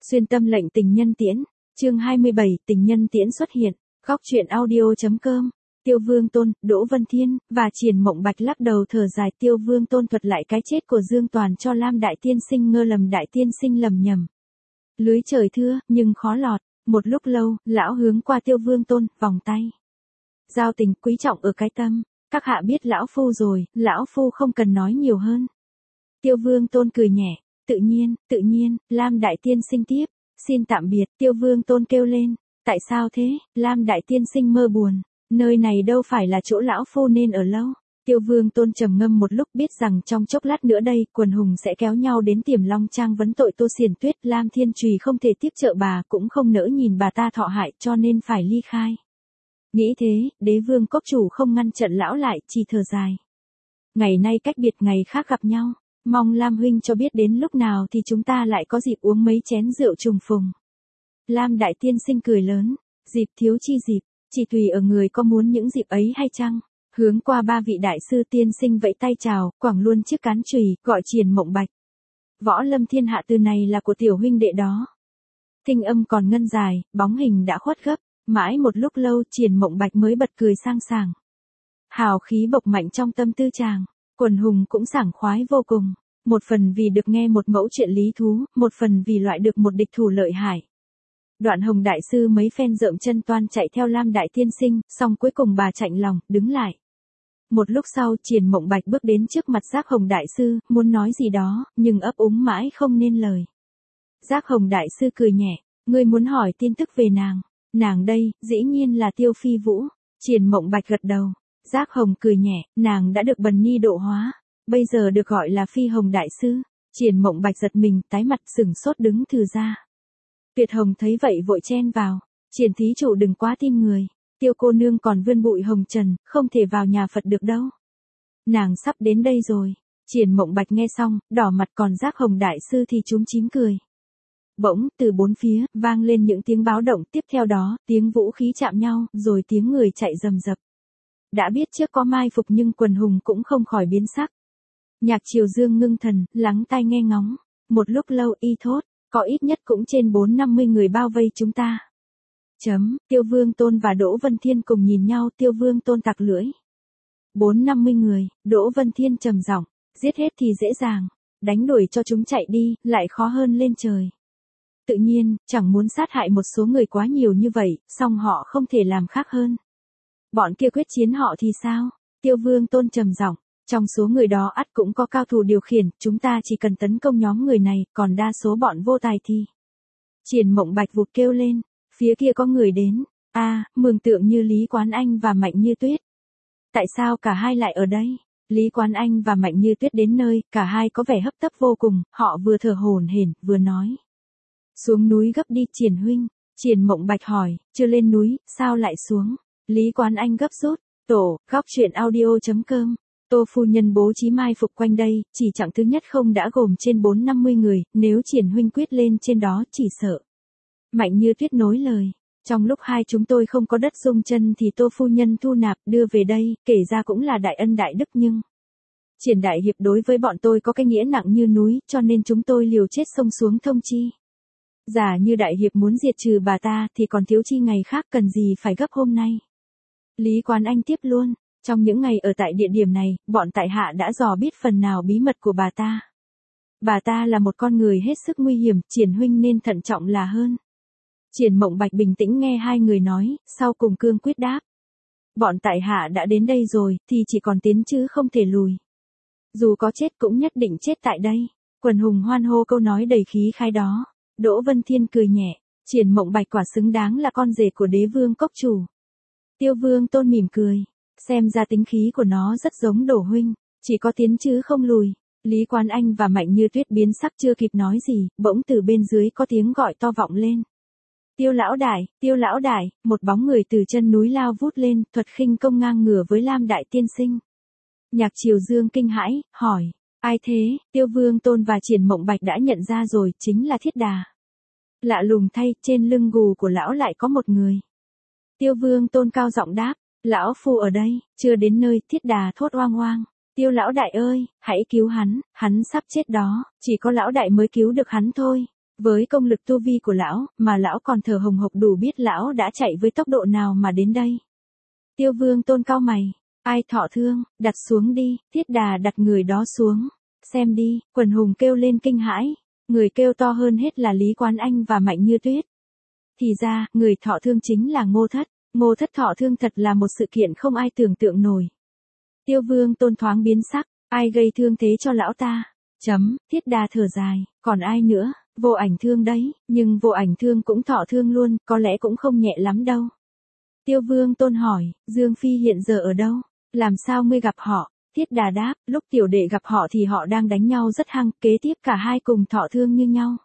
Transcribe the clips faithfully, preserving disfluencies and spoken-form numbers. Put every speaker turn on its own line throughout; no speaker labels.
Xuyên tâm lệnh tình nhân tiễn, chương hai mươi bảy, tình nhân tiễn xuất hiện, góc truyện audio.com, Tiêu Vương Tôn, Đỗ Vân Thiên, và Triển Mộng Bạch lắc đầu thở dài. Tiêu Vương Tôn thuật lại cái chết của Dương Toàn cho Lam Đại Tiên Sinh ngơ lầm Đại Tiên Sinh lầm nhầm. Lưới trời thưa, nhưng khó lọt, một lúc lâu, lão hướng qua Tiêu Vương Tôn, vòng tay. Giao tình quý trọng ở cái tâm, các hạ biết lão phu rồi, lão phu không cần nói nhiều hơn. Tiêu Vương Tôn cười nhẹ. Tự nhiên, tự nhiên, Lam Đại Tiên Sinh tiếp, xin tạm biệt. Tiêu Vương Tôn kêu lên, tại sao thế? Lam Đại Tiên Sinh mơ buồn, nơi này đâu phải là chỗ lão phu nên ở lâu. Tiêu Vương Tôn trầm ngâm một lúc, biết rằng trong chốc lát nữa đây, quần hùng sẽ kéo nhau đến Tiềm Long Trang vấn tội Tô Xiển Tuyết. Lam Thiên Trùy không thể tiếp trợ bà, cũng không nỡ nhìn bà ta thọ hại, cho nên phải ly khai. Nghĩ thế, Đế Vương Cốc Chủ không ngăn trận lão lại, chỉ thở dài. Ngày nay cách biệt ngày khác gặp nhau. Mong Lam huynh cho biết đến lúc nào thì chúng ta lại có dịp uống mấy chén rượu trùng phùng. Lam Đại Tiên Sinh cười lớn, dịp thiếu chi dịp, chỉ tùy ở người có muốn những dịp ấy hay chăng. Hướng qua ba vị đại sư tiên sinh vẫy tay chào, quẳng luôn chiếc cán chùy, gọi Triển Mộng Bạch. Võ lâm thiên hạ từ này là của tiểu huynh đệ đó. Thinh âm còn ngân dài, bóng hình đã khuất gấp, mãi một lúc lâu Triển Mộng Bạch mới bật cười sang sảng. Hào khí bộc mạnh trong tâm tư chàng. Quần hùng cũng sảng khoái vô cùng, một phần vì được nghe một mẫu chuyện lý thú, một phần vì loại được một địch thủ lợi hại. Đoạn Hồng Đại Sư mấy phen rợm chân toan chạy theo Lam Đại Tiên Sinh, xong cuối cùng bà chạnh lòng, đứng lại. Một lúc sau Triển Mộng Bạch bước đến trước mặt Giác Hồng Đại Sư, muốn nói gì đó, nhưng ấp úng mãi không nên lời. Giác Hồng Đại Sư cười nhẹ, ngươi muốn hỏi tin tức về nàng, nàng đây, dĩ nhiên là Tiêu Phi Vũ. Triển Mộng Bạch gật đầu. Giác Hồng cười nhẹ, nàng đã được Bần Ni độ hóa, bây giờ được gọi là Phi Hồng Đại Sư. Triển Mộng Bạch giật mình, tái mặt sửng sốt đứng thừ ra. Tuyệt Hồng thấy vậy vội chen vào, Triển thí chủ đừng quá tin người, Tiêu cô nương còn vươn bụi hồng trần, không thể vào nhà Phật được đâu. Nàng sắp đến đây rồi. Triển Mộng Bạch nghe xong, đỏ mặt, còn Giác Hồng Đại Sư thì chúm chím cười. Bỗng, từ bốn phía, vang lên những tiếng báo động, tiếp theo đó, tiếng vũ khí chạm nhau, rồi tiếng người chạy rầm rập. Đã biết trước có mai phục nhưng quần hùng cũng không khỏi biến sắc. Nhạc Triều Dương ngưng thần, lắng tai nghe ngóng. Một lúc lâu y thốt, có ít nhất cũng trên bốn năm mươi người bao vây chúng ta. Chấm, Tiêu Vương Tôn và Đỗ Vân Thiên cùng nhìn nhau. Tiêu Vương Tôn tặc lưỡi. Bốn năm mươi người, Đỗ Vân Thiên trầm giọng, giết hết thì dễ dàng, đánh đuổi cho chúng chạy đi, lại khó hơn lên trời. Tự nhiên, chẳng muốn sát hại một số người quá nhiều như vậy, song họ không thể làm khác hơn. Bọn kia quyết chiến họ thì sao? Tiêu Vương Tôn trầm giọng, trong số người đó ắt cũng có cao thủ điều khiển, chúng ta chỉ cần tấn công nhóm người này, còn đa số bọn vô tài thì. Triển Mộng Bạch vụt kêu lên, phía kia có người đến, a, à, mường tượng như Lý Quán Anh và Mạnh Như Tuyết. Tại sao cả hai lại ở đây? Lý Quán Anh và Mạnh Như Tuyết đến nơi, cả hai có vẻ hấp tấp vô cùng, họ vừa thở hổn hển, vừa nói. Xuống núi gấp đi Triển huynh. Triển Mộng Bạch hỏi, chưa lên núi, sao lại xuống? Lý Quán Anh gấp rút, tổ, góc truyện audio.com, Tô phu nhân bố trí mai phục quanh đây, chỉ chặng thứ nhất không đã gồm trên bốn năm mươi người, nếu Triển huynh quyết lên trên đó chỉ sợ. Mạnh Như Tuyết nối lời, trong lúc hai chúng tôi không có đất dung chân thì Tô phu nhân thu nạp đưa về đây, kể ra cũng là đại ân đại đức nhưng. Triển đại hiệp đối với bọn tôi có cái nghĩa nặng như núi, cho nên chúng tôi liều chết xông xuống thông chi. Giả như đại hiệp muốn diệt trừ bà ta thì còn thiếu chi ngày khác, cần gì phải gấp hôm nay. Lý Quán Anh tiếp luôn, trong những ngày ở tại địa điểm này, bọn tại hạ đã dò biết phần nào bí mật của bà ta. Bà ta là một con người hết sức nguy hiểm, Triển huynh nên thận trọng là hơn. Triển Mộng Bạch bình tĩnh nghe hai người nói, sau cùng cương quyết đáp. Bọn tại hạ đã đến đây rồi, thì chỉ còn tiến chứ không thể lùi. Dù có chết cũng nhất định chết tại đây. Quần hùng hoan hô câu nói đầy khí khái đó. Đỗ Vân Thiên cười nhẹ, Triển Mộng Bạch quả xứng đáng là con rể của Đế Vương Cốc Chủ. Tiêu Vương Tôn mỉm cười, xem ra tính khí của nó rất giống Đỗ huynh, chỉ có tiến chứ không lùi. Lý Quán Anh và Mạnh Như Tuyết biến sắc chưa kịp nói gì, bỗng từ bên dưới có tiếng gọi to vọng lên. Tiêu lão đại, Tiêu lão đại, một bóng người từ chân núi lao vút lên, thuật khinh công ngang ngửa với Lam Đại Tiên Sinh. Nhạc Triều Dương kinh hãi, hỏi, ai thế? Tiêu Vương Tôn và Triển Mộng Bạch đã nhận ra rồi, chính là Thiết Đà. Lạ lùng thay, trên lưng gù của lão lại có một người. Tiêu Vương Tôn cao giọng đáp, lão phu ở đây, chưa đến nơi. Thiết Đà thốt oang oang, Tiêu lão đại ơi, hãy cứu hắn, hắn sắp chết đó, chỉ có lão đại mới cứu được hắn thôi. Với công lực tu vi của lão, mà lão còn thở hồng hộc đủ biết lão đã chạy với tốc độ nào mà đến đây. Tiêu Vương Tôn cau mày, ai thọ thương, đặt xuống đi, Thiết Đà đặt người đó xuống. Xem đi, quần hùng kêu lên kinh hãi, người kêu to hơn hết là Lý Quán Anh và Mạnh Như Tuyết. Thì ra, người thọ thương chính là Ngô Thất, Ngô Thất thọ thương thật là một sự kiện không ai tưởng tượng nổi. Tiêu Vương Tôn thoáng biến sắc, ai gây thương thế cho lão ta? Chấm, Thiết Đà thở dài, còn ai nữa, Vô Ảnh thương đấy, nhưng Vô Ảnh thương cũng thọ thương luôn, có lẽ cũng không nhẹ lắm đâu. Tiêu Vương Tôn hỏi, Dương Phi hiện giờ ở đâu? Làm sao ngươi gặp họ? Thiết Đà đáp, lúc tiểu đệ gặp họ thì họ đang đánh nhau rất hăng, kế tiếp cả hai cùng thọ thương như nhau.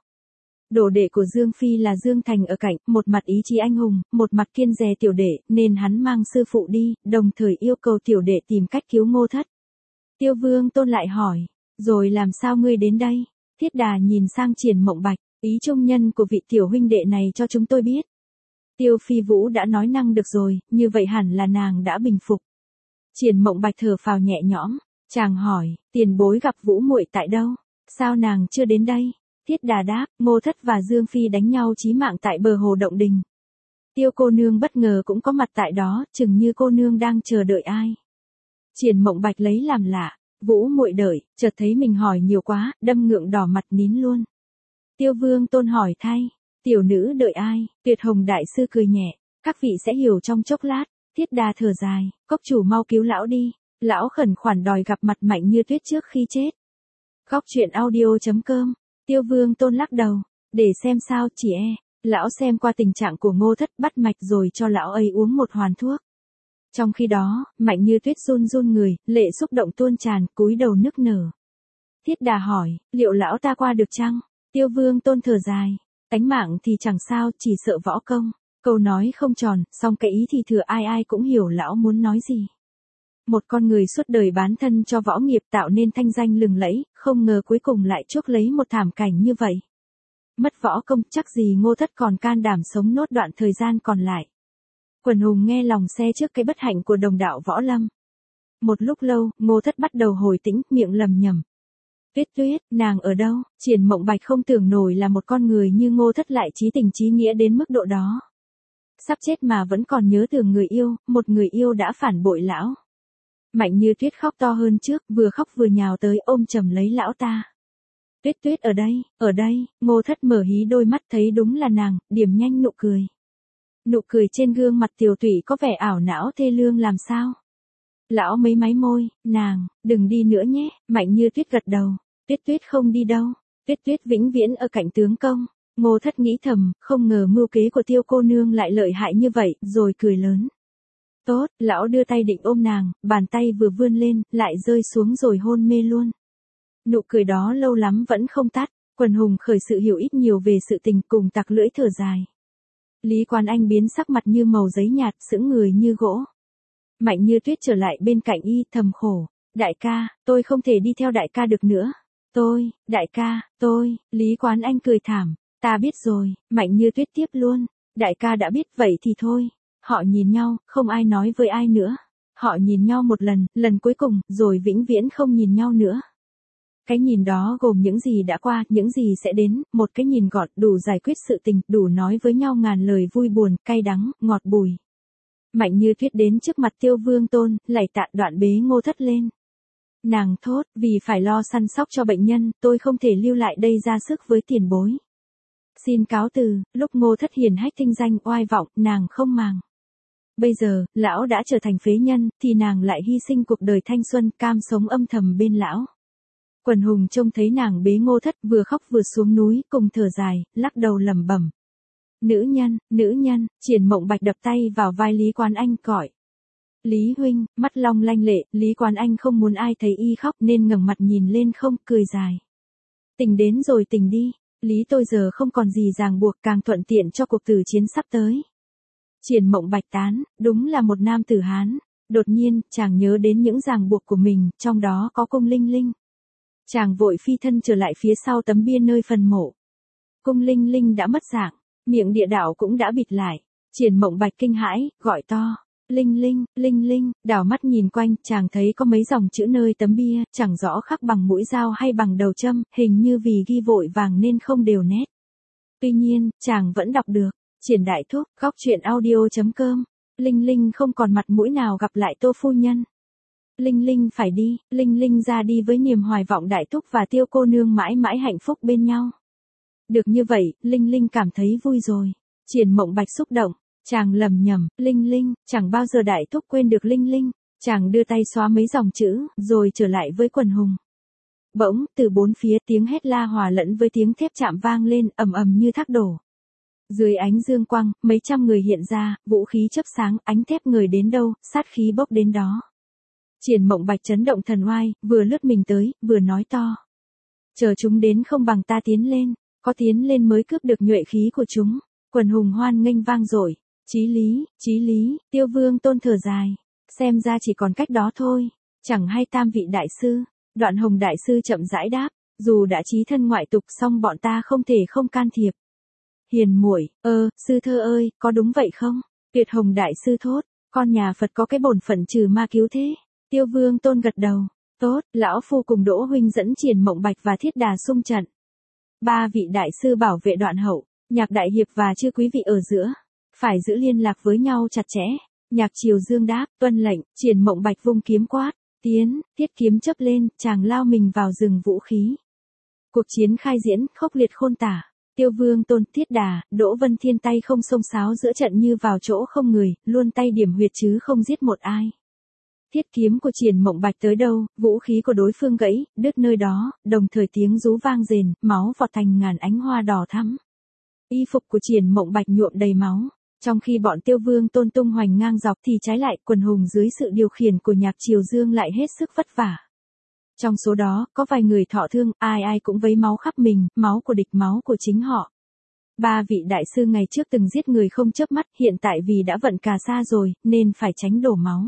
Đồ đệ của Dương Phi là Dương Thành ở cạnh, một mặt ý chí anh hùng, một mặt kiên dè tiểu đệ, nên hắn mang sư phụ đi, đồng thời yêu cầu tiểu đệ tìm cách cứu Ngô Thất. Tiêu Vương Tôn lại hỏi, rồi làm sao ngươi đến đây? Thiết Đà nhìn sang Triển Mộng Bạch, ý trung nhân của vị tiểu huynh đệ này cho chúng tôi biết. Tiêu Phi Vũ đã nói năng được rồi, như vậy hẳn là nàng đã bình phục. Triển Mộng Bạch thở phào nhẹ nhõm, chàng hỏi, tiền bối gặp Vũ muội tại đâu? Sao nàng chưa đến đây? Thiết Đà đáp, Ngô Thất và Dương Phi đánh nhau chí mạng tại bờ hồ Động Đình. Tiêu cô nương bất ngờ cũng có mặt tại đó, chừng như cô nương đang chờ đợi ai. Triển Mộng Bạch lấy làm lạ, Vũ muội đợi, chợt thấy mình hỏi nhiều quá, đâm ngượng đỏ mặt nín luôn. Tiêu Vương Tôn hỏi thay, tiểu nữ đợi ai? Tuyệt Hồng đại sư cười nhẹ, các vị sẽ hiểu trong chốc lát. Thiết Đà thở dài, cốc chủ mau cứu lão đi, lão khẩn khoản đòi gặp mặt Mạnh Như Tuyết trước khi chết. Góc truyện audio chấm com. Tiêu Vương Tôn lắc đầu, để xem sao chỉ e, lão xem qua tình trạng của Ngô Thất bắt mạch rồi cho lão ấy uống một hoàn thuốc. Trong khi đó, Mạnh Như Tuyết run run người, lệ xúc động tuôn tràn, cúi đầu nức nở. Thiết Đà hỏi, liệu lão ta qua được chăng? Tiêu Vương Tôn thở dài, tánh mạng thì chẳng sao, chỉ sợ võ công. Câu nói không tròn, song cái ý thì thừa ai ai cũng hiểu lão muốn nói gì. Một con người suốt đời bán thân cho võ nghiệp tạo nên thanh danh lừng lẫy, không ngờ cuối cùng lại chuốc lấy một thảm cảnh như vậy. Mất võ công chắc gì Ngô Thất còn can đảm sống nốt đoạn thời gian còn lại. Quần hùng nghe lòng xe trước cái bất hạnh của đồng đạo Võ Lâm. Một lúc lâu, Ngô Thất bắt đầu hồi tĩnh, miệng lầm nhầm. Tuyết Tuyết, nàng ở đâu? Triển Mộng Bạch không tưởng nổi là một con người như Ngô Thất lại chí tình chí nghĩa đến mức độ đó. Sắp chết mà vẫn còn nhớ tưởng người yêu, một người yêu đã phản bội lão. Mạnh Như Tuyết khóc to hơn trước, vừa khóc vừa nhào tới ôm chầm lấy lão ta. Tuyết Tuyết ở đây, ở đây, Ngô Thất mở hí đôi mắt thấy đúng là nàng, điểm nhanh nụ cười. Nụ cười trên gương mặt tiều tụy có vẻ ảo não thê lương làm sao. Lão mấy máy môi, nàng, đừng đi nữa nhé, Mạnh Như Tuyết gật đầu, Tuyết Tuyết không đi đâu, Tuyết Tuyết vĩnh viễn ở cạnh tướng công. Ngô Thất nghĩ thầm, không ngờ mưu kế của Tiêu cô nương lại lợi hại như vậy, rồi cười lớn. Tốt, lão đưa tay định ôm nàng, bàn tay vừa vươn lên, lại rơi xuống rồi hôn mê luôn. Nụ cười đó lâu lắm vẫn không tắt, quần hùng khởi sự hiểu ít nhiều về sự tình cùng tặc lưỡi thở dài. Lý Quán Anh biến sắc mặt như màu giấy nhạt, sững người như gỗ. Mạnh Như Tuyết trở lại bên cạnh y thầm khổ, đại ca, tôi không thể đi theo đại ca được nữa. Tôi, đại ca, tôi, Lý Quán Anh cười thảm. Ta biết rồi, Mạnh Như Tuyết tiếp luôn, đại ca đã biết vậy thì thôi. Họ nhìn nhau, không ai nói với ai nữa. Họ nhìn nhau một lần, lần cuối cùng, rồi vĩnh viễn không nhìn nhau nữa. Cái nhìn đó gồm những gì đã qua, những gì sẽ đến, một cái nhìn gọn đủ giải quyết sự tình, đủ nói với nhau ngàn lời vui buồn, cay đắng, ngọt bùi. Mạnh Như Tuyết đến trước mặt Tiêu Vương Tôn, lạy tạ đoạn bế Ngô Thất lên. Nàng thốt, vì phải lo săn sóc cho bệnh nhân, tôi không thể lưu lại đây ra sức với tiền bối. Xin cáo từ, lúc Ngô Thất hiển hách tinh danh oai vọng, nàng không màng. Bây giờ, lão đã trở thành phế nhân, thì nàng lại hy sinh cuộc đời thanh xuân, cam sống âm thầm bên lão. Quần hùng trông thấy nàng bế Ngô Thất vừa khóc vừa xuống núi, cùng thở dài, lắc đầu lẩm bẩm. Nữ nhân, nữ nhân, Triển Mộng Bạch đập tay vào vai Lý Quán Anh gọi. Lý huynh, mắt long lanh lệ, Lý Quán Anh không muốn ai thấy y khóc nên ngẩng mặt nhìn lên không, cười dài. Tình đến rồi tình đi, Lý tôi giờ không còn gì ràng buộc, càng thuận tiện cho cuộc tử chiến sắp tới. Triển Mộng Bạch tán, đúng là một nam tử Hán. Đột nhiên, chàng nhớ đến những ràng buộc của mình, trong đó có Cung Linh Linh. Chàng vội phi thân trở lại phía sau tấm bia nơi phần mộ. Cung Linh Linh đã mất dạng, miệng địa đạo cũng đã bịt lại. Triển Mộng Bạch kinh hãi, gọi to. Linh Linh, Linh Linh, đảo mắt nhìn quanh, chàng thấy có mấy dòng chữ nơi tấm bia, chẳng rõ khắc bằng mũi dao hay bằng đầu châm, hình như vì ghi vội vàng nên không đều nét. Tuy nhiên, chàng vẫn đọc được. Triển Đại Thúc, góc chuyện audio.com. Linh Linh không còn mặt mũi nào gặp lại Tô phu nhân. Linh Linh phải đi, Linh Linh ra đi với niềm hoài vọng Đại Thúc và Tiêu cô nương mãi mãi hạnh phúc bên nhau. Được như vậy, Linh Linh cảm thấy vui rồi. Triển Mộng Bạch xúc động, chàng lầm nhầm, Linh Linh, chẳng bao giờ Đại Thúc quên được Linh Linh. Chàng đưa tay xóa mấy dòng chữ, rồi trở lại với quần hùng. Bỗng, từ bốn phía tiếng hét la hòa lẫn với tiếng thép chạm vang lên, ầm ầm như thác đổ. Dưới ánh dương quang, mấy trăm người hiện ra, vũ khí chớp sáng, ánh thép người đến đâu, sát khí bốc đến đó. Triển Mộng Bạch chấn động thần oai, vừa lướt mình tới, vừa nói to. Chờ chúng đến không bằng ta tiến lên, có tiến lên mới cướp được nhuệ khí của chúng. Quần hùng hoan nghênh vang dội. Chí lý, chí lý, Tiêu Vương Tôn thở dài. Xem ra chỉ còn cách đó thôi. Chẳng hay tam vị đại sư. Đoạn Hồng đại sư chậm rãi đáp, dù đã chí thân ngoại tục song bọn ta không thể không can thiệp. Hiền muội, ơ, sư thơ ơi, có đúng vậy không? Tuyệt Hồng đại sư thốt, con nhà Phật có cái bổn phận trừ ma cứu thế. Tiêu Vương Tôn gật đầu, tốt, lão phu cùng Đỗ huynh dẫn Triển Mộng Bạch và Thiết Đà xung trận. Ba vị đại sư bảo vệ Đoạn Hậu, Nhạc đại hiệp và chư quý vị ở giữa, phải giữ liên lạc với nhau chặt chẽ. Nhạc Triều Dương đáp, tuân lệnh. Triển Mộng Bạch vung kiếm quát, tiến, thiết kiếm chớp lên, chàng lao mình vào rừng vũ khí. Cuộc chiến khai diễn, khốc liệt khôn tả. Tiêu Vương Tôn, Thiết Đà, Đỗ Vân Thiên tay không xông xáo giữa trận như vào chỗ không người, luôn tay điểm huyệt chứ không giết một ai. Thiết kiếm của Triển Mộng Bạch tới đâu, vũ khí của đối phương gãy, đứt nơi đó, đồng thời tiếng rú vang rền, máu vọt thành ngàn ánh hoa đỏ thắm. Y phục của Triển Mộng Bạch nhuộm đầy máu. Trong khi bọn Tiêu Vương Tôn tung hoành ngang dọc thì trái lại quần hùng dưới sự điều khiển của Nhạc Triều Dương lại hết sức vất vả. Trong số đó, có vài người thọ thương, ai ai cũng vấy máu khắp mình, máu của địch máu của chính họ. Ba vị đại sư ngày trước từng giết người không chớp mắt, hiện tại vì đã vận cà sa rồi, nên phải tránh đổ máu.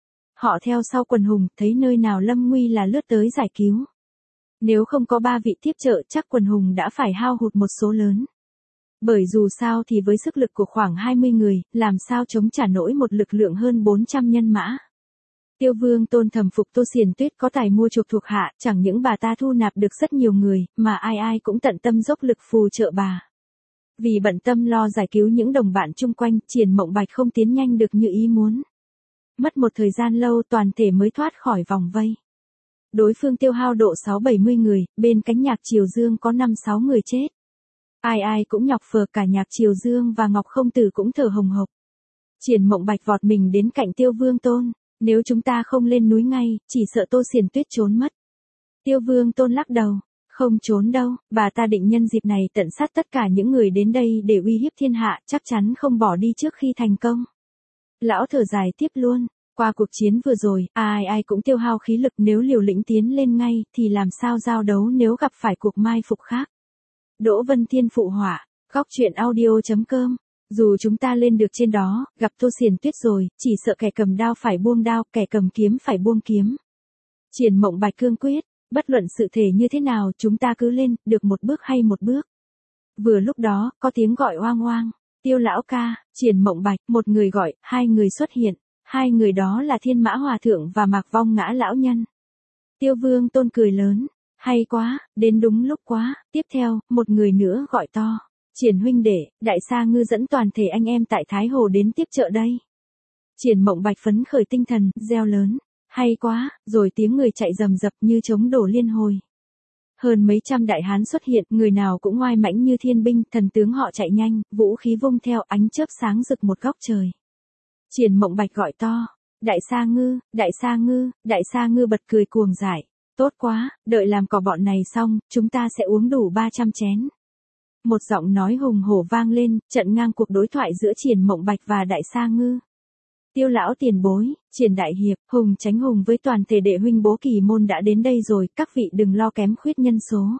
Họ theo sau quần hùng, thấy nơi nào lâm nguy là lướt tới giải cứu. Nếu không có ba vị tiếp trợ chắc quần hùng đã phải hao hụt một số lớn. Bởi dù sao thì với sức lực của khoảng hai mươi người, làm sao chống trả nổi một lực lượng hơn bốn trăm nhân mã. Tiêu Vương Tôn thầm phục Tô Xiển Tuyết có tài mua chuộc thuộc hạ, chẳng những bà ta thu nạp được rất nhiều người, mà ai ai cũng tận tâm dốc lực phù trợ bà. Vì bận tâm lo giải cứu những đồng bạn chung quanh, Triển Mộng Bạch không tiến nhanh được như ý muốn. Mất một thời gian lâu toàn thể mới thoát khỏi vòng vây. Đối phương tiêu hao độ sáu bảy mươi người, bên cánh Nhạc Triều Dương có năm sáu người chết. Ai ai cũng nhọc phờ, cả Nhạc Triều Dương và Ngọc Không Tử cũng thở hồng hộc. Triển Mộng Bạch vọt mình đến cạnh Tiêu Vương Tôn, nếu chúng ta không lên núi ngay, chỉ sợ Tô Xiển Tuyết trốn mất. Tiêu Vương Tôn lắc đầu, không trốn đâu, bà ta định nhân dịp này tận sát tất cả những người đến đây để uy hiếp thiên hạ, chắc chắn không bỏ đi trước khi thành công. Lão thở dài tiếp luôn, qua cuộc chiến vừa rồi, ai ai cũng tiêu hao khí lực, nếu liều lĩnh tiến lên ngay, thì làm sao giao đấu nếu gặp phải cuộc mai phục khác. Đỗ Vân Thiên phụ họa, góc chuyện audio.com. Dù chúng ta lên được trên đó, gặp Tô Xiển Tuyết rồi, chỉ sợ kẻ cầm đao phải buông đao, kẻ cầm kiếm phải buông kiếm. Triển Mộng Bạch cương quyết, bất luận sự thể như thế nào, chúng ta cứ lên, được một bước hay một bước. Vừa lúc đó, có tiếng gọi oang oang, Tiêu lão ca. Triển Mộng Bạch, một người gọi, hai người xuất hiện, hai người đó là Thiên Mã Hòa Thượng và Mạc Vong Ngã lão nhân. Tiêu Vương Tôn cười lớn, hay quá, đến đúng lúc quá. Tiếp theo, một người nữa gọi to, Triển huynh đệ, Đại Sa Ngư dẫn toàn thể anh em tại Thái Hồ đến tiếp trợ đây. Triển Mộng Bạch phấn khởi tinh thần, reo lớn, hay quá, rồi tiếng người chạy rầm rập như trống đổ liên hồi. Hơn mấy trăm đại hán xuất hiện, người nào cũng oai mãnh như thiên binh, thần tướng họ chạy nhanh, vũ khí vung theo, ánh chớp sáng rực một góc trời. Triển Mộng Bạch gọi to, Đại Sa Ngư, Đại Sa Ngư. Đại Sa Ngư bật cười cuồng dại, tốt quá, đợi làm cỏ bọn này xong, chúng ta sẽ uống đủ ba trăm chén. Một giọng nói hùng hổ vang lên, chặn ngang cuộc đối thoại giữa Triển Mộng Bạch và Đại Sa Ngư. Tiêu lão tiền bối, Triển đại hiệp, Hùng Chánh Hùng với toàn thể đệ huynh bố Kỳ môn đã đến đây rồi, các vị đừng lo kém khuyết nhân số.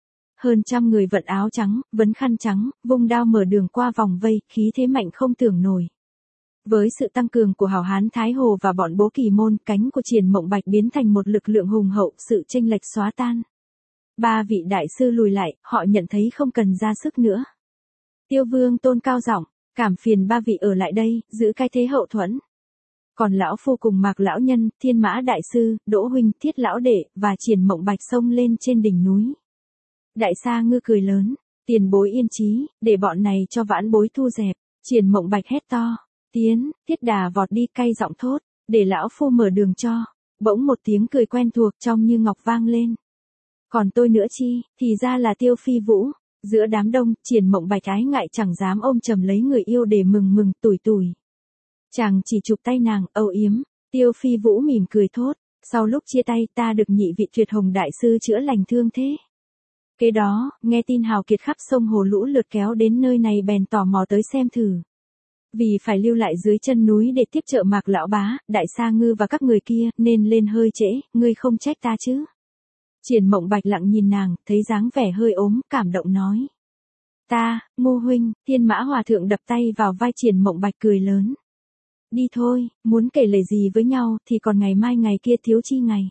Hơn trăm người vận áo trắng, vấn khăn trắng, vung đao mở đường qua vòng vây, khí thế mạnh không tưởng nổi. Với sự tăng cường của hảo hán Thái Hồ và bọn bố Kỳ môn, cánh của Triển Mộng Bạch biến thành một lực lượng hùng hậu, sự chênh lệch xóa tan. Ba vị đại sư lùi lại, họ nhận thấy không cần ra sức nữa. Tiêu Vương Tôn cao giọng, cảm phiền ba vị ở lại đây, giữ cái thế hậu thuẫn. Còn lão phu cùng Mạc lão nhân, Thiên Mã đại sư, Đỗ huynh, Thiết lão đệ và Triển Mộng Bạch xông lên trên đỉnh núi. Đại Sa Ngư cười lớn, Tiền bối yên trí, để bọn này cho vãn bối thu dẹp. Triển Mộng Bạch hét to. Tiến, Thiết Đà vọt đi cay giọng thốt. Để lão phu mở đường cho. Bỗng một tiếng cười quen thuộc trong như ngọc vang lên. Còn tôi nữa chi, thì ra là Tiêu Phi Vũ. Giữa đám đông, Triển Mộng Bạch ái ngại chẳng dám ôm chầm lấy người yêu để mừng mừng tủi tủi. Chàng chỉ chụp tay nàng, âu yếm. Tiêu Phi Vũ mỉm cười thốt. Sau lúc chia tay ta được nhị vị tuyệt hồng đại sư chữa lành thương thế. Kế đó, nghe tin hào kiệt khắp sông hồ lũ lượt kéo đến nơi này bèn tò mò tới xem thử. Vì phải lưu lại dưới chân núi để tiếp trợ Mạc lão bá, Đại Sa Ngư và các người kia, nên lên hơi trễ, ngươi không trách ta chứ. Triển Mộng Bạch lặng nhìn nàng, thấy dáng vẻ hơi ốm, cảm động nói. Ta, Ngô huynh, Thiên Mã Hòa Thượng đập tay vào vai Triển Mộng Bạch cười lớn. Đi thôi, muốn kể lể gì với nhau thì còn ngày mai ngày kia thiếu chi ngày.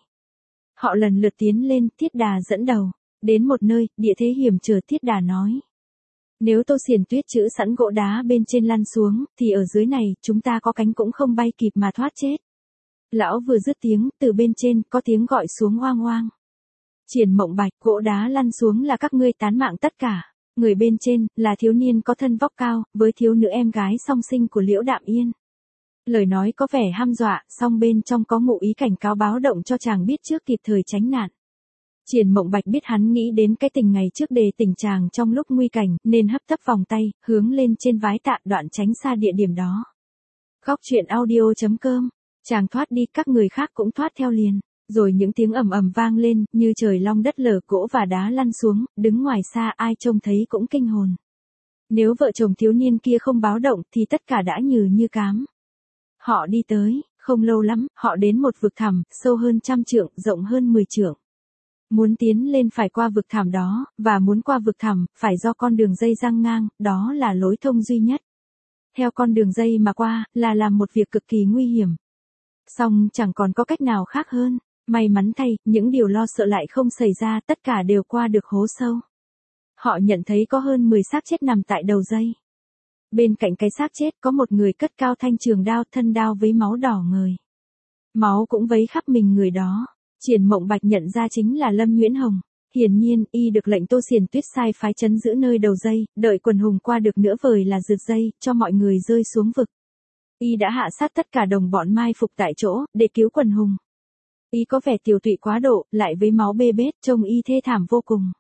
Họ lần lượt tiến lên, Thiết Đà dẫn đầu. Đến một nơi, địa thế hiểm trở, Thiết Đà nói. Nếu Tô Xiển Tuyết chữ sẵn gỗ đá bên trên lăn xuống, thì ở dưới này, chúng ta có cánh cũng không bay kịp mà thoát chết. Lão vừa dứt tiếng, từ bên trên, có tiếng gọi xuống oang oang. Triển Mộng Bạch, gỗ đá lăn xuống là các ngươi tán mạng tất cả. Người bên trên, là thiếu niên có thân vóc cao, với thiếu nữ em gái song sinh của Liễu Đạm Yên. Lời nói có vẻ hăm dọa, song bên trong có ngụ ý cảnh cáo báo động cho chàng biết trước kịp thời tránh nạn. Triển Mộng Bạch biết hắn nghĩ đến cái tình ngày trước đề tình chàng trong lúc nguy cảnh, nên hấp tấp vòng tay, hướng lên trên vái tạ đoạn tránh xa địa điểm đó. Góc truyện audio chấm com, chàng thoát đi, các người khác cũng thoát theo liền, rồi những tiếng ầm ầm vang lên, như trời long đất lở, gỗ và đá lăn xuống, đứng ngoài xa ai trông thấy cũng kinh hồn. Nếu vợ chồng thiếu niên kia không báo động thì tất cả đã nhừ như cám. Họ đi tới, không lâu lắm, họ đến một vực thẳm, sâu hơn trăm trượng, rộng hơn mười trượng. Muốn tiến lên phải qua vực thẳm đó, và muốn qua vực thẳm, phải do con đường dây răng ngang, đó là lối thông duy nhất. Theo con đường dây mà qua, là làm một việc cực kỳ nguy hiểm. Song chẳng còn có cách nào khác hơn, may mắn thay, những điều lo sợ lại không xảy ra, tất cả đều qua được hố sâu. Họ nhận thấy có hơn mười xác chết nằm tại đầu dây. Bên cạnh cái xác chết có một người cất cao thanh trường đao, thân đao với máu đỏ ngời. Máu cũng vấy khắp mình người đó. Triển Mộng Bạch nhận ra chính là Lâm Nguyễn Hồng. Hiển nhiên, y được lệnh Tô Xiển Tuyết sai phái trấn giữ nơi đầu dây, đợi quần hùng qua được nửa vời là rượt dây, cho mọi người rơi xuống vực. Y đã hạ sát tất cả đồng bọn mai phục tại chỗ, để cứu quần hùng. Y có vẻ tiều tụy quá độ, lại với máu bê bết, trông y thê thảm vô cùng.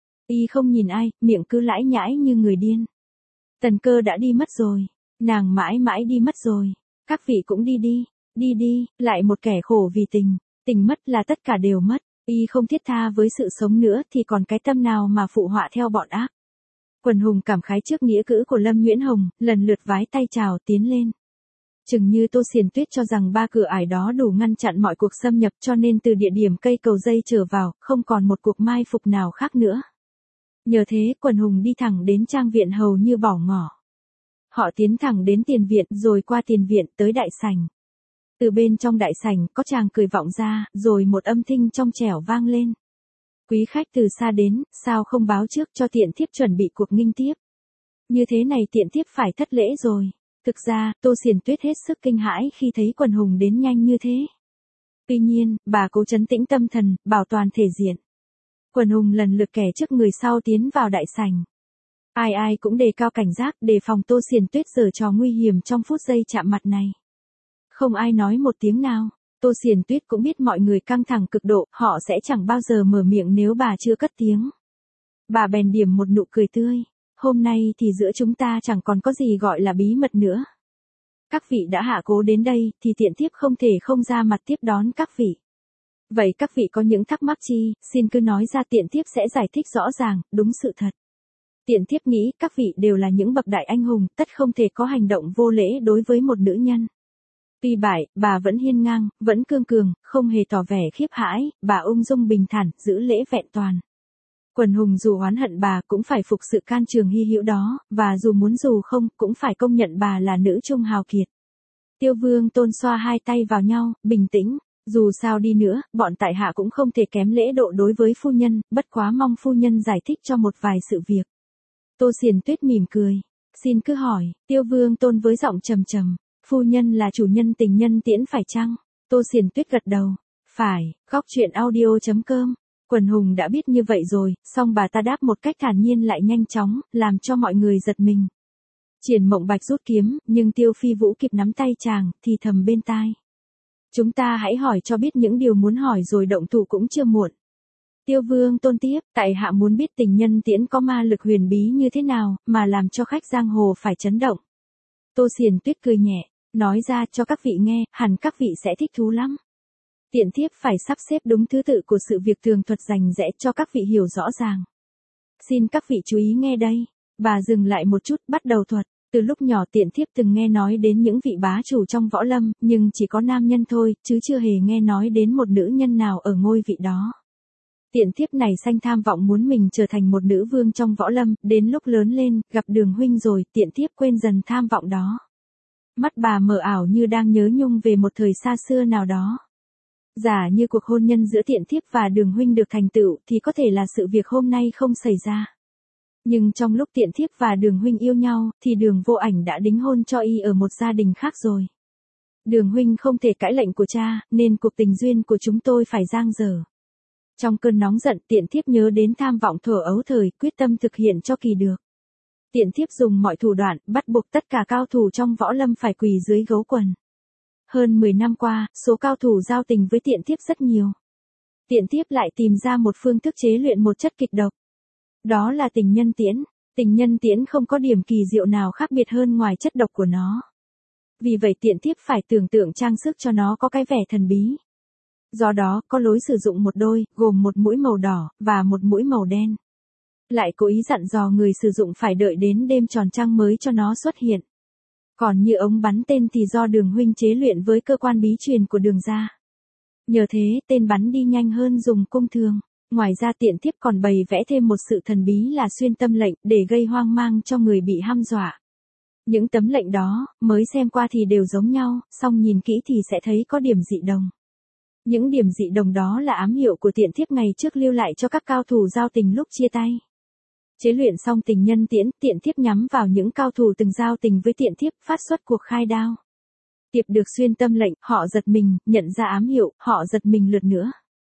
Y không nhìn ai, miệng cứ lãi nhãi như người điên. Tần Cơ đã đi mất rồi. Nàng mãi mãi đi mất rồi. Các vị cũng đi đi, đi đi, lại một kẻ khổ vì tình. Tình mất là tất cả đều mất, y không thiết tha với sự sống nữa thì còn cái tâm nào mà phụ họa theo bọn ác. Quần hùng cảm khái trước nghĩa cữ của Lâm Nguyễn Hồng, lần lượt vái tay chào tiến lên. Chừng như Tô Xiển Tuyết cho rằng ba cửa ải đó đủ ngăn chặn mọi cuộc xâm nhập, cho nên từ địa điểm cây cầu dây trở vào, không còn một cuộc mai phục nào khác nữa. Nhờ thế, quần hùng đi thẳng đến trang viện hầu như bỏ ngỏ. Họ tiến thẳng đến tiền viện, rồi qua tiền viện tới đại sảnh. Từ bên trong đại sảnh, có chàng cười vọng ra, rồi một âm thanh trong trẻo vang lên. Quý khách từ xa đến, sao không báo trước cho tiện thiếp chuẩn bị cuộc nghinh tiếp. Như thế này tiện thiếp phải thất lễ rồi. Thực ra, Tô Xiển Tuyết hết sức kinh hãi khi thấy quần hùng đến nhanh như thế. Tuy nhiên, bà cố trấn tĩnh tâm thần, bảo toàn thể diện. Quần hùng lần lượt kẻ trước người sau tiến vào đại sảnh. Ai ai cũng đề cao cảnh giác, đề phòng Tô Xiển Tuyết giở trò nguy hiểm trong phút giây chạm mặt này. Không ai nói một tiếng nào. Tô Xiển Tuyết cũng biết mọi người căng thẳng cực độ, họ sẽ chẳng bao giờ mở miệng nếu bà chưa cất tiếng. Bà bèn điểm một nụ cười tươi. Hôm nay thì giữa chúng ta chẳng còn có gì gọi là bí mật nữa. Các vị đã hạ cố đến đây, thì tiện thiếp không thể không ra mặt tiếp đón các vị. Vậy các vị có những thắc mắc chi, xin cứ nói ra, tiện thiếp sẽ giải thích rõ ràng, đúng sự thật. Tiện thiếp nghĩ các vị đều là những bậc đại anh hùng, tất không thể có hành động vô lễ đối với một nữ nhân. Tuy bại, bà vẫn hiên ngang, vẫn cương cường, không hề tỏ vẻ khiếp hãi, bà ung dung bình thản, giữ lễ vẹn toàn. Quần hùng dù oán hận bà cũng phải phục sự can trường hy hữu đó, và dù muốn dù không, cũng phải công nhận bà là nữ trung hào kiệt. Tiêu Vương Tôn xoa hai tay vào nhau, bình tĩnh, dù sao đi nữa, bọn tại hạ cũng không thể kém lễ độ đối với phu nhân, bất quá mong phu nhân giải thích cho một vài sự việc. Tô Xiển Tuyết mỉm cười, xin cứ hỏi. Tiêu Vương Tôn với giọng trầm trầm, phu nhân là chủ nhân tình nhân tiễn phải chăng? Tô Xiển Tuyết gật đầu, phải. Góc truyện audio chấm com Quần hùng đã biết như vậy rồi, song bà ta đáp một cách thản nhiên lại nhanh chóng, làm cho mọi người giật mình. Triển Mộng Bạch rút kiếm, nhưng Tiêu Phi Vũ kịp nắm tay chàng, thì thầm bên tai. Chúng ta hãy hỏi cho biết những điều muốn hỏi rồi động thủ cũng chưa muộn. Tiêu Vương Tôn tiếp, tại hạ muốn biết tình nhân tiễn có ma lực huyền bí như thế nào, mà làm cho khách giang hồ phải chấn động. Tô Xiển Tuyết cười nhẹ, nói ra cho các vị nghe, hẳn các vị sẽ thích thú lắm. Tiện thiếp phải sắp xếp đúng thứ tự của sự việc tường thuật rành rẽ cho các vị hiểu rõ ràng. Xin các vị chú ý nghe đây. Bà dừng lại một chút, bắt đầu thuật. Từ lúc nhỏ tiện thiếp từng nghe nói đến những vị bá chủ trong võ lâm, nhưng chỉ có nam nhân thôi, chứ chưa hề nghe nói đến một nữ nhân nào ở ngôi vị đó. Tiện thiếp này sanh tham vọng muốn mình trở thành một nữ vương trong võ lâm, đến lúc lớn lên, gặp Đường huynh rồi, tiện thiếp quên dần tham vọng đó. Mắt bà mờ ảo như đang nhớ nhung về một thời xa xưa nào đó. Giả như cuộc hôn nhân giữa tiện thiếp và Đường huynh được thành tựu thì có thể là sự việc hôm nay không xảy ra. Nhưng trong lúc tiện thiếp và Đường huynh yêu nhau, thì Đường Vô Ảnh đã đính hôn cho y ở một gia đình khác rồi. Đường huynh không thể cãi lệnh của cha, nên cuộc tình duyên của chúng tôi phải giang dở. Trong cơn nóng giận, tiện thiếp nhớ đến tham vọng thuở ấu thời, quyết tâm thực hiện cho kỳ được. Tiện thiếp dùng mọi thủ đoạn, bắt buộc tất cả cao thủ trong võ lâm phải quỳ dưới gấu quần. Hơn mười năm qua, số cao thủ giao tình với tiện thiếp rất nhiều. Tiện thiếp lại tìm ra một phương thức chế luyện một chất kịch độc. Đó là tình nhân tiễn. Tình nhân tiễn không có điểm kỳ diệu nào khác biệt hơn ngoài chất độc của nó. Vì vậy tiện thiếp phải tưởng tượng trang sức cho nó có cái vẻ thần bí. Do đó, có lối sử dụng một đôi, gồm một mũi màu đỏ, và một mũi màu đen. Lại cố ý dặn dò người sử dụng phải đợi đến đêm tròn trăng mới cho nó xuất hiện. Còn như ống bắn tên thì do Đường huynh chế luyện với cơ quan bí truyền của Đường gia. Nhờ thế, tên bắn đi nhanh hơn dùng cung thường. Ngoài ra tiện thiếp còn bày vẽ thêm một sự thần bí là xuyên tâm lệnh để gây hoang mang cho người bị hăm dọa. Những tấm lệnh đó, mới xem qua thì đều giống nhau, song nhìn kỹ thì sẽ thấy có điểm dị đồng. Những điểm dị đồng đó là ám hiệu của tiện thiếp ngày trước lưu lại cho các cao thủ giao tình lúc chia tay. Chế luyện xong tình nhân tiễn, tiện thiếp nhắm vào những cao thủ từng giao tình với tiện thiếp, phát xuất cuộc khai đao. Tiệp được xuyên tâm lệnh, họ giật mình, nhận ra ám hiệu, họ giật mình lượt nữa.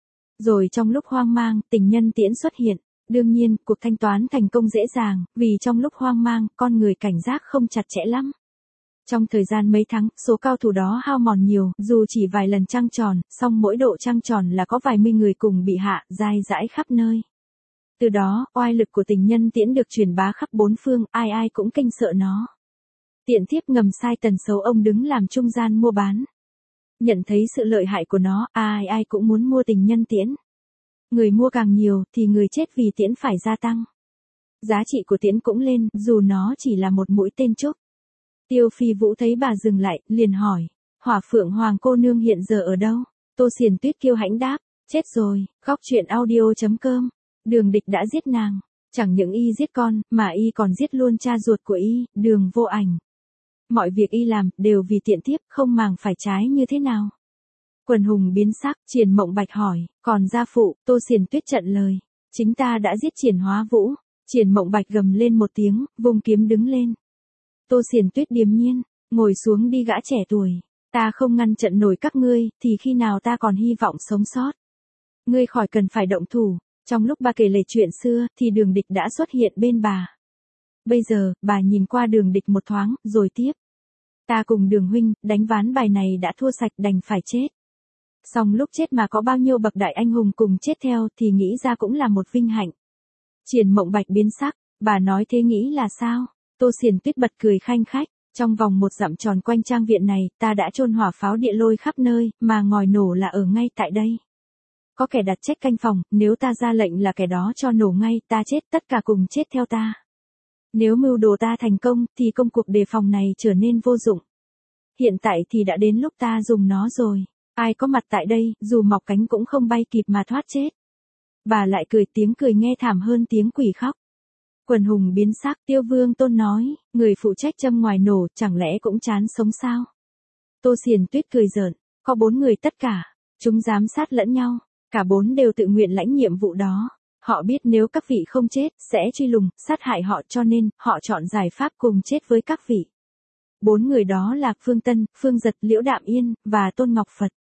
Rồi trong lúc hoang mang, tình nhân tiễn xuất hiện. Đương nhiên, cuộc thanh toán thành công dễ dàng, vì trong lúc hoang mang, con người cảnh giác không chặt chẽ lắm. Trong thời gian mấy tháng, số cao thủ đó hao mòn nhiều, dù chỉ vài lần trăng tròn, song mỗi độ trăng tròn là có vài mươi người cùng bị hạ, dai dãi khắp nơi. Từ đó, oai lực của tình nhân tiễn được truyền bá khắp bốn phương, ai ai cũng kinh sợ nó. Tiện thiếp ngầm sai tần xấu ông đứng làm trung gian mua bán. Nhận thấy sự lợi hại của nó, ai ai cũng muốn mua tình nhân tiễn. Người mua càng nhiều, thì người chết vì tiễn phải gia tăng. Giá trị của tiễn cũng lên, dù nó chỉ là một mũi tên trúc. Tiêu Phi Vũ thấy bà dừng lại, liền hỏi. Hỏa Phượng Hoàng cô nương hiện giờ ở đâu? Tô Xiển Tuyết kiêu hãnh đáp. Chết rồi, khóc chuyện audio chấm com. Đường Địch đã giết nàng. Chẳng những y giết con, mà y còn giết luôn cha ruột của y, Đường Vô Ảnh. Mọi việc y làm, đều vì tiện thiếp, không màng phải trái như thế nào. Quần hùng biến sắc, Triển Mộng Bạch hỏi, còn gia phụ, Tô Xiển Tuyết trận lời. Chính ta đã giết Triển Hóa Vũ. Triển Mộng Bạch gầm lên một tiếng, vùng kiếm đứng lên. Tô Xiển Tuyết điềm nhiên, ngồi xuống đi gã trẻ tuổi. Ta không ngăn trận nổi các ngươi, thì khi nào ta còn hy vọng sống sót. Ngươi khỏi cần phải động thủ. Trong lúc bà kể lể chuyện xưa, thì Đường Địch đã xuất hiện bên bà. Bây giờ, bà nhìn qua Đường Địch một thoáng, rồi tiếp. Ta cùng Đường huynh, đánh ván bài này đã thua sạch đành phải chết. Song lúc chết mà có bao nhiêu bậc đại anh hùng cùng chết theo thì nghĩ ra cũng là một vinh hạnh. Triển Mộng Bạch biến sắc, bà nói thế nghĩ là sao? Tô Xiển Tuyết bật cười khanh khách, trong vòng một dặm tròn quanh trang viện này, ta đã chôn hỏa pháo địa lôi khắp nơi, mà ngòi nổ là ở ngay tại đây. Có kẻ đặt trách canh phòng, nếu ta ra lệnh là kẻ đó cho nổ ngay, ta chết tất cả cùng chết theo ta. Nếu mưu đồ ta thành công, thì công cuộc đề phòng này trở nên vô dụng. Hiện tại thì đã đến lúc ta dùng nó rồi. Ai có mặt tại đây, dù mọc cánh cũng không bay kịp mà thoát chết. Bà lại cười, tiếng cười nghe thảm hơn tiếng quỷ khóc. Quần hùng biến sắc, Tiêu Vương Tôn nói, người phụ trách châm ngoài nổ, chẳng lẽ cũng chán sống sao? Tô Xiển Tuyết cười giỡn, có bốn người tất cả, chúng giám sát lẫn nhau, cả bốn đều tự nguyện lãnh nhiệm vụ đó. Họ biết nếu các vị không chết, sẽ truy lùng, sát hại họ cho nên, họ chọn giải pháp cùng chết với các vị. Bốn người đó là Phương Tân, Phương Giật, Liễu Đạm Yên, và Tôn Ngọc Phật.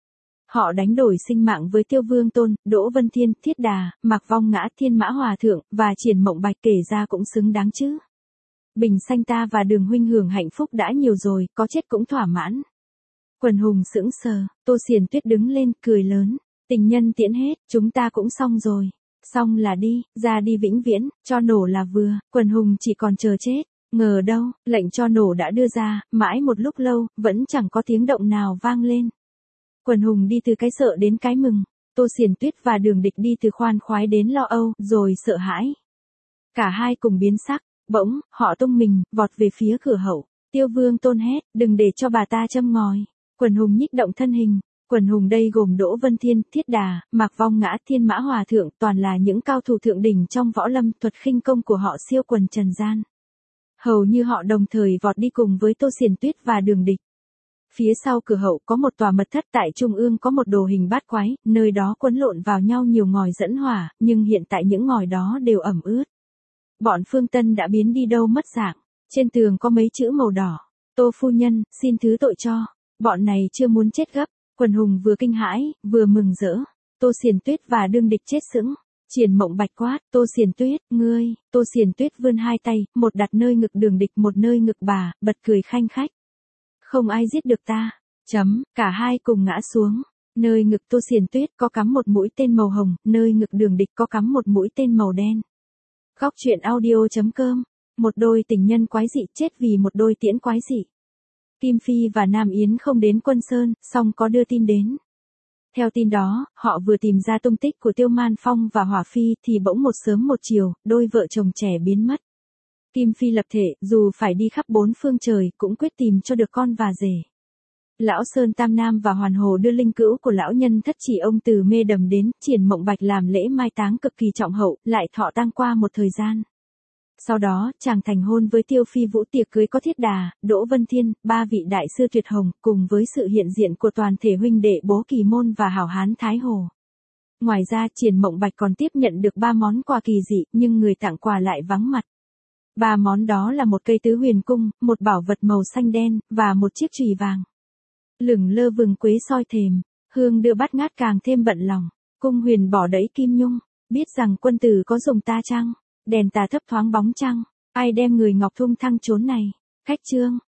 Họ đánh đổi sinh mạng với Tiêu Vương Tôn, Đỗ Vân Thiên, Thiết Đà, Mạc Vong Ngã, Thiên Mã Hòa Thượng, và Triển Mộng Bạch, kể ra cũng xứng đáng chứ. Bình Xanh ta và Đường huynh hưởng hạnh phúc đã nhiều rồi, có chết cũng thỏa mãn. Quần hùng sững sờ, Tô Xiển Tuyết đứng lên, cười lớn. Tình nhân tiễn hết, chúng ta cũng xong rồi. Xong là đi, ra đi vĩnh viễn, cho nổ là vừa, quần hùng chỉ còn chờ chết. Ngờ đâu, lệnh cho nổ đã đưa ra, mãi một lúc lâu, vẫn chẳng có tiếng động nào vang lên. Quần hùng đi từ cái sợ đến cái mừng. Tô Xiển Tuyết và Đường Địch đi từ khoan khoái đến lo âu, rồi sợ hãi. Cả hai cùng biến sắc, bỗng, họ tung mình, vọt về phía cửa hậu. Tiêu Vương Tôn hét, đừng để cho bà ta châm ngòi. Quần hùng nhích động thân hình. Quần hùng đây gồm Đỗ Vân Thiên, Thiết Đà, Mạc Vong Ngã, Thiên Mã Hòa Thượng, toàn là những cao thủ thượng đỉnh trong võ lâm, thuật khinh công của họ siêu quần trần gian. Hầu như họ đồng thời vọt đi cùng với Tô Xiển Tuyết và Đường Địch. Phía sau cửa hậu có một tòa mật thất, tại trung ương có một đồ hình bát quái, nơi đó quấn lộn vào nhau nhiều ngòi dẫn hỏa, nhưng hiện tại những ngòi đó đều ẩm ướt. Bọn Phương Tân đã biến đi đâu mất dạng. Trên tường có mấy chữ màu đỏ. Tô phu nhân, xin thứ tội cho. Bọn này chưa muốn chết gấp. Quần hùng vừa kinh hãi, vừa mừng rỡ. Tô Xiển Tuyết và Đường Địch chết sững. Triển Mộng Bạch quát, Tô Xiển Tuyết, ngươi. Tô Xiển Tuyết vươn hai tay, một đặt nơi ngực Đường Địch, một nơi ngực bà, bật cười khanh khách. Không ai giết được ta. Chấm, cả hai cùng ngã xuống. Nơi ngực Tô Xiển Tuyết có cắm một mũi tên màu hồng, nơi ngực Đường Địch có cắm một mũi tên màu đen. Góc truyện audio chấm com. Một đôi tình nhân quái dị chết vì một đôi tiễn quái dị. Kim Phi và Nam Yến không đến Quân Sơn, song có đưa tin đến. Theo tin đó, họ vừa tìm ra tung tích của Tiêu Man Phong và Hỏa Phi thì bỗng một sớm một chiều, đôi vợ chồng trẻ biến mất. Kim Phi lập thể, dù phải đi khắp bốn phương trời, cũng quyết tìm cho được con và rể. Lão Sơn Tam Nam và Hoàn Hồ đưa linh cữu của lão nhân thất chỉ ông từ Mê Đầm đến, Triển Mộng Bạch làm lễ mai táng cực kỳ trọng hậu, lại thọ tang qua một thời gian. Sau đó, chàng thành hôn với Tiêu Phi Vũ, tiệc cưới có Thiết Đà, Đỗ Vân Thiên, ba vị đại sư tuyệt hồng, cùng với sự hiện diện của toàn thể huynh đệ Bố Kỳ Môn và hảo hán Thái Hồ. Ngoài ra, Triển Mộng Bạch còn tiếp nhận được ba món quà kỳ dị, nhưng người tặng quà lại vắng mặt. Ba món đó là một cây tứ huyền cung, một bảo vật màu xanh đen, và một chiếc chùy vàng. Lửng lơ vừng quế soi thềm, hương đưa bát ngát càng thêm bận lòng. Cung huyền bỏ đẫy kim nhung, biết rằng quân tử có dùng ta chăng? Đèn tà thấp thoáng bóng trăng, ai đem người ngọc thung thăng chốn này. Khách chương.